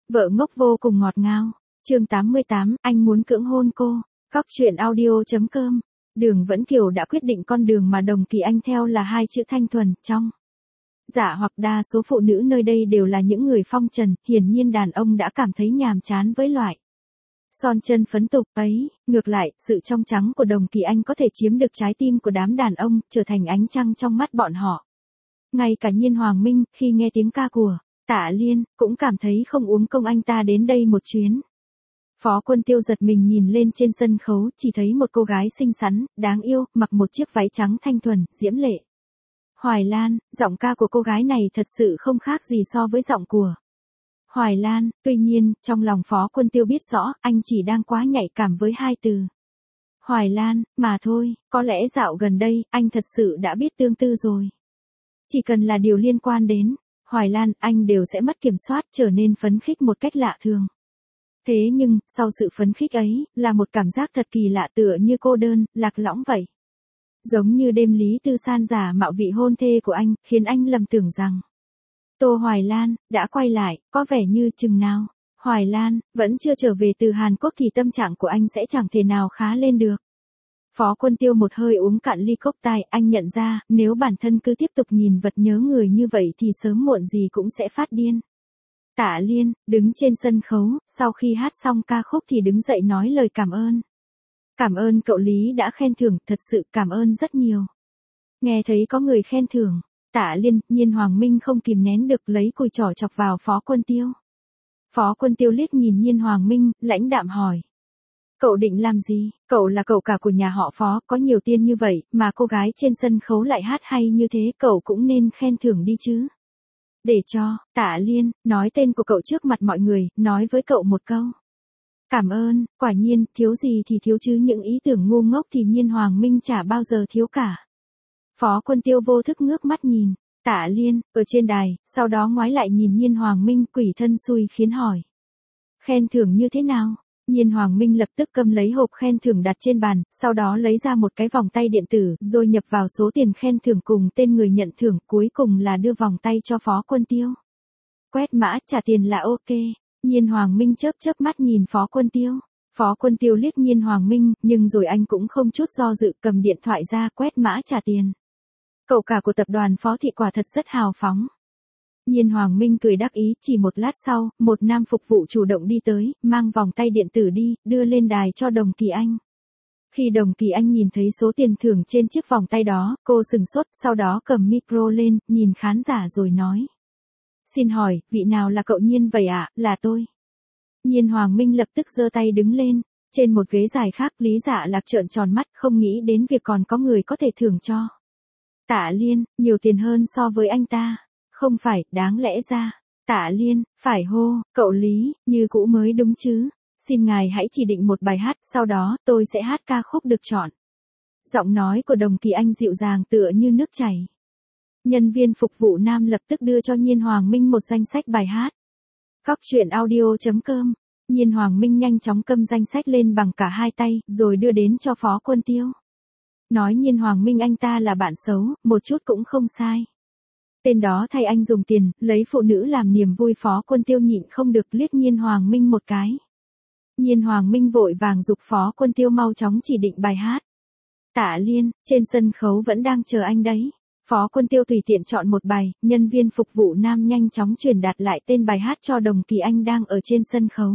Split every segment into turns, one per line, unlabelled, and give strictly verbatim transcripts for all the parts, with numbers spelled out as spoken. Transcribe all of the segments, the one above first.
Vợ ngốc vô cùng ngọt ngào. Chương tám mươi tám, anh muốn cưỡng hôn cô. Cóc truyện audio.com. Đường Vẫn Kiều đã quyết định con đường mà Đồng Kỳ Anh theo là hai chữ thanh thuần, trong. Dạ hoặc đa số phụ nữ nơi đây đều là những người phong trần, hiển nhiên đàn ông đã cảm thấy nhàm chán với loại son chân phấn tục ấy, ngược lại, sự trong trắng của Đồng Kỳ Anh có thể chiếm được trái tim của đám đàn ông, trở thành ánh trăng trong mắt bọn họ. Ngay cả Nhiên Hoàng Minh, khi nghe tiếng ca của Tạ Liên, cũng cảm thấy không uống công anh ta đến đây một chuyến. Phó Quân Tiêu giật mình nhìn lên trên sân khấu, chỉ thấy một cô gái xinh xắn, đáng yêu, mặc một chiếc váy trắng thanh thuần, diễm lệ. Hoài Lan, giọng ca của cô gái này thật sự không khác gì so với giọng của Hoài Lan, tuy nhiên, trong lòng Phó Quân Tiêu biết rõ, anh chỉ đang quá nhạy cảm với hai từ Hoài Lan, mà thôi, có lẽ dạo gần đây, anh thật sự đã biết tương tư rồi. Chỉ cần là điều liên quan đến Hoài Lan, anh đều sẽ mất kiểm soát, trở nên phấn khích một cách lạ thường. Thế nhưng, sau sự phấn khích ấy, là một cảm giác thật kỳ lạ tựa như cô đơn, lạc lõng vậy. Giống như đêm Lý Tư San giả mạo vị hôn thê của anh, khiến anh lầm tưởng rằng Tô Hoài Lan đã quay lại, có vẻ như chừng nào Hoài Lan vẫn chưa trở về từ Hàn Quốc thì tâm trạng của anh sẽ chẳng thể nào khá lên được. Phó Quân Tiêu một hơi uống cạn ly cốc tai, anh nhận ra, nếu bản thân cứ tiếp tục nhìn vật nhớ người như vậy thì sớm muộn gì cũng sẽ phát điên. Tạ Liên, đứng trên sân khấu, sau khi hát xong ca khúc thì đứng dậy nói lời cảm ơn. Cảm ơn cậu Lý đã khen thưởng, thật sự cảm ơn rất nhiều. Nghe thấy có người khen thưởng, Tạ Liên, Nhiên Hoàng Minh không kìm nén được lấy cùi chỏ chọc vào Phó Quân Tiêu. Phó Quân Tiêu liếc nhìn Nhiên Hoàng Minh, lãnh đạm hỏi. Cậu định làm gì? Cậu là cậu cả của nhà họ Phó, có nhiều tiền như vậy, mà cô gái trên sân khấu lại hát hay như thế, cậu cũng nên khen thưởng đi chứ. Để cho, Tạ Liên, nói tên của cậu trước mặt mọi người, nói với cậu một câu. Cảm ơn, quả nhiên, thiếu gì thì thiếu chứ những ý tưởng ngu ngốc thì Nhiên Hoàng Minh chả bao giờ thiếu cả. Phó Quân Tiêu vô thức ngước mắt nhìn Tạ Liên, ở trên đài, sau đó ngoái lại nhìn Nhiên Hoàng Minh, quỷ thân xui khiến hỏi. Khen thưởng như thế nào? Nhiên Hoàng Minh lập tức cầm lấy hộp khen thưởng đặt trên bàn, sau đó lấy ra một cái vòng tay điện tử, rồi nhập vào số tiền khen thưởng cùng tên người nhận thưởng, cuối cùng là đưa vòng tay cho Phó Quân Tiêu. Quét mã trả tiền là ok. Nhiên Hoàng Minh chớp chớp mắt nhìn Phó Quân Tiêu. Phó Quân Tiêu liếc Nhiên Hoàng Minh, nhưng rồi anh cũng không chút do dự cầm điện thoại ra quét mã trả tiền. Cậu cả của tập đoàn Phó Thị quả thật rất hào phóng. Nhiên Hoàng Minh cười đắc ý, chỉ một lát sau, một nam phục vụ chủ động đi tới, mang vòng tay điện tử đi, đưa lên đài cho Đồng Kỳ Anh. Khi Đồng Kỳ Anh nhìn thấy số tiền thưởng trên chiếc vòng tay đó, cô sừng sốt, sau đó cầm micro lên, nhìn khán giả rồi nói. Xin hỏi, vị nào là cậu Nhiên vậy ạ? À? Là tôi. Nhiên Hoàng Minh lập tức giơ tay đứng lên. Trên một ghế dài khác, Lý Dạ Lạc trợn tròn mắt, không nghĩ đến việc còn có người có thể thưởng cho Tạ Liên nhiều tiền hơn so với anh ta. Không phải, đáng lẽ ra, Tạ Liên, phải hô, cậu Lý, như cũ mới đúng chứ. Xin ngài hãy chỉ định một bài hát, sau đó, tôi sẽ hát ca khúc được chọn. Giọng nói của Đồng Kỳ Anh dịu dàng tựa như nước chảy. Nhân viên phục vụ nam lập tức đưa cho Nhiên Hoàng Minh một danh sách bài hát. Cóc truyện audio.com. Nhiên Hoàng Minh nhanh chóng cầm danh sách lên bằng cả hai tay, rồi đưa đến cho Phó Quân Tiêu. Nói Nhiên Hoàng Minh anh ta là bạn xấu, một chút cũng không sai. Tên đó thay anh dùng tiền, lấy phụ nữ làm niềm vui. Phó Quân Tiêu nhịn không được liếc Nhiên Hoàng Minh một cái. Nhiên Hoàng Minh vội vàng giục Phó Quân Tiêu mau chóng chỉ định bài hát. Tạ Liên, trên sân khấu vẫn đang chờ anh đấy. Phó Quân Tiêu tùy tiện chọn một bài, nhân viên phục vụ nam nhanh chóng truyền đạt lại tên bài hát cho Đồng Kỳ Anh đang ở trên sân khấu.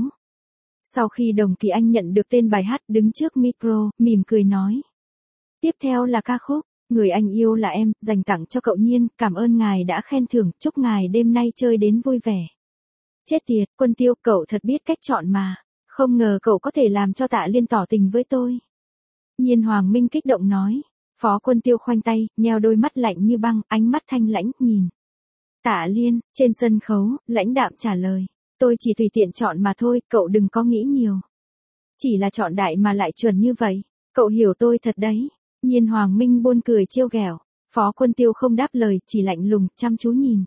Sau khi Đồng Kỳ Anh nhận được tên bài hát, đứng trước micro, mỉm cười nói. Tiếp theo là ca khúc, Người Anh Yêu Là Em, dành tặng cho cậu Nhiên, cảm ơn ngài đã khen thưởng, chúc ngài đêm nay chơi đến vui vẻ. Chết tiệt, Quân Tiêu, cậu thật biết cách chọn mà, không ngờ cậu có thể làm cho Tạ Liên tỏ tình với tôi. Nhiên Hoàng Minh kích động nói. Phó Quân Tiêu khoanh tay, nheo đôi mắt lạnh như băng, ánh mắt thanh lãnh, nhìn Tạ Liên, trên sân khấu, lãnh đạm trả lời. Tôi chỉ tùy tiện chọn mà thôi, cậu đừng có nghĩ nhiều. Chỉ là chọn đại mà lại chuẩn như vậy, cậu hiểu tôi thật đấy. Nhiên Hoàng Minh buồn cười trêu ghẹo. Phó Quân Tiêu không đáp lời, chỉ lạnh lùng, chăm chú nhìn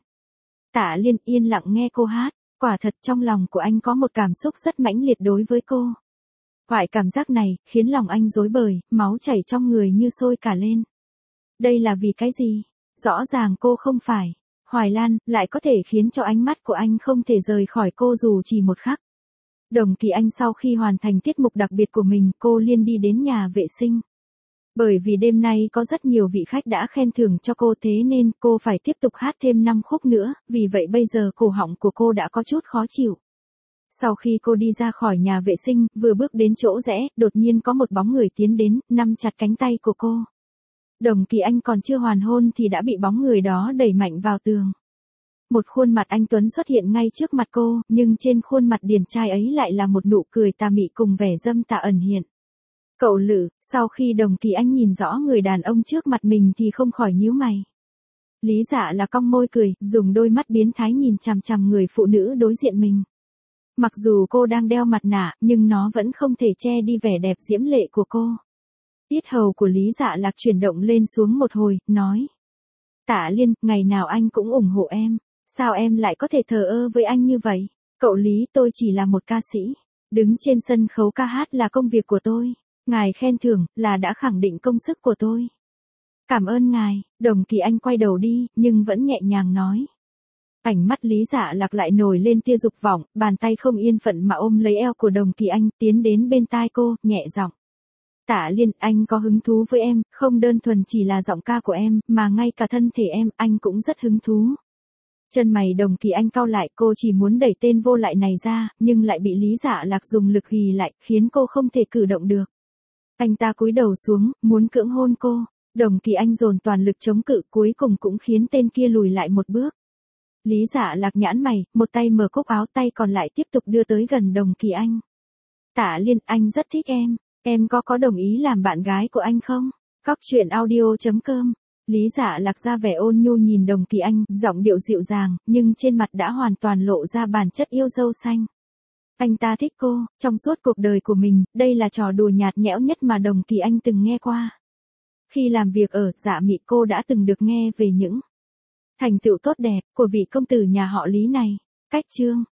Tạ Liên, yên lặng nghe cô hát. Quả thật trong lòng của anh có một cảm xúc rất mãnh liệt đối với cô. Loại cảm giác này, khiến lòng anh rối bời, máu chảy trong người như sôi cả lên. Đây là vì cái gì? Rõ ràng cô không phải Hoài Lan, lại có thể khiến cho ánh mắt của anh không thể rời khỏi cô dù chỉ một khắc. Đồng Kỳ Anh sau khi hoàn thành tiết mục đặc biệt của mình, cô liền đi đến nhà vệ sinh. Bởi vì đêm nay có rất nhiều vị khách đã khen thưởng cho cô thế nên cô phải tiếp tục hát thêm năm khúc nữa, vì vậy bây giờ cổ họng của cô đã có chút khó chịu. Sau khi cô đi ra khỏi nhà vệ sinh, vừa bước đến chỗ rẽ, đột nhiên có một bóng người tiến đến, nắm chặt cánh tay của cô. Đồng Kỳ Anh còn chưa hoàn hôn thì đã bị bóng người đó đẩy mạnh vào tường. Một khuôn mặt anh tuấn xuất hiện ngay trước mặt cô, nhưng trên khuôn mặt điển trai ấy lại là một nụ cười tà mị cùng vẻ dâm tà ẩn hiện. Cậu Lử, sau khi Đồng Kỳ Anh nhìn rõ người đàn ông trước mặt mình thì không khỏi nhíu mày. Lý Dạ là cong môi cười, dùng đôi mắt biến thái nhìn chằm chằm người phụ nữ đối diện mình. Mặc dù cô đang đeo mặt nạ, nhưng nó vẫn không thể che đi vẻ đẹp diễm lệ của cô. Tiết hầu của Lý Dạ Lạc chuyển động lên xuống một hồi, nói. Tạ Liên, ngày nào anh cũng ủng hộ em. Sao em lại có thể thờ ơ với anh như vậy? Cậu Lý, tôi chỉ là một ca sĩ. Đứng trên sân khấu ca hát là công việc của tôi. Ngài khen thưởng, là đã khẳng định công sức của tôi. Cảm ơn ngài. Đồng Kỳ Anh quay đầu đi, nhưng vẫn nhẹ nhàng nói. Ánh mắt Lý Dạ Lạc lại nổi lên tia dục vọng, bàn tay không yên phận mà ôm lấy eo của Đồng Kỳ Anh, tiến đến bên tai cô, nhẹ giọng. Tạ Liên, anh có hứng thú với em, không đơn thuần chỉ là giọng ca của em, mà ngay cả thân thể em, anh cũng rất hứng thú. Chân mày Đồng Kỳ Anh cau lại, cô chỉ muốn đẩy tên vô lại này ra, nhưng lại bị Lý Dạ Lạc dùng lực ghì lại, khiến cô không thể cử động được. Anh ta cúi đầu xuống, muốn cưỡng hôn cô. Đồng Kỳ Anh dồn toàn lực chống cự, cuối cùng cũng khiến tên kia lùi lại một bước. Lý Dạ Lạc nhãn mày, một tay mở cúc áo, tay còn lại tiếp tục đưa tới gần Đồng Kỳ Anh. Tạ Liên, anh rất thích em. Em có có đồng ý làm bạn gái của anh không? Cóc truyện audio chấm com. Lý Dạ Lạc ra vẻ ôn nhu nhìn Đồng Kỳ Anh, giọng điệu dịu dàng, nhưng trên mặt đã hoàn toàn lộ ra bản chất yêu dâu xanh. Anh ta thích cô, trong suốt cuộc đời của mình, đây là trò đùa nhạt nhẽo nhất mà Đồng Kỳ Anh từng nghe qua. Khi làm việc ở Dạ Mị, cô đã từng được nghe về những thành tựu tốt đẹp của vị công tử nhà họ Lý này. Cách chương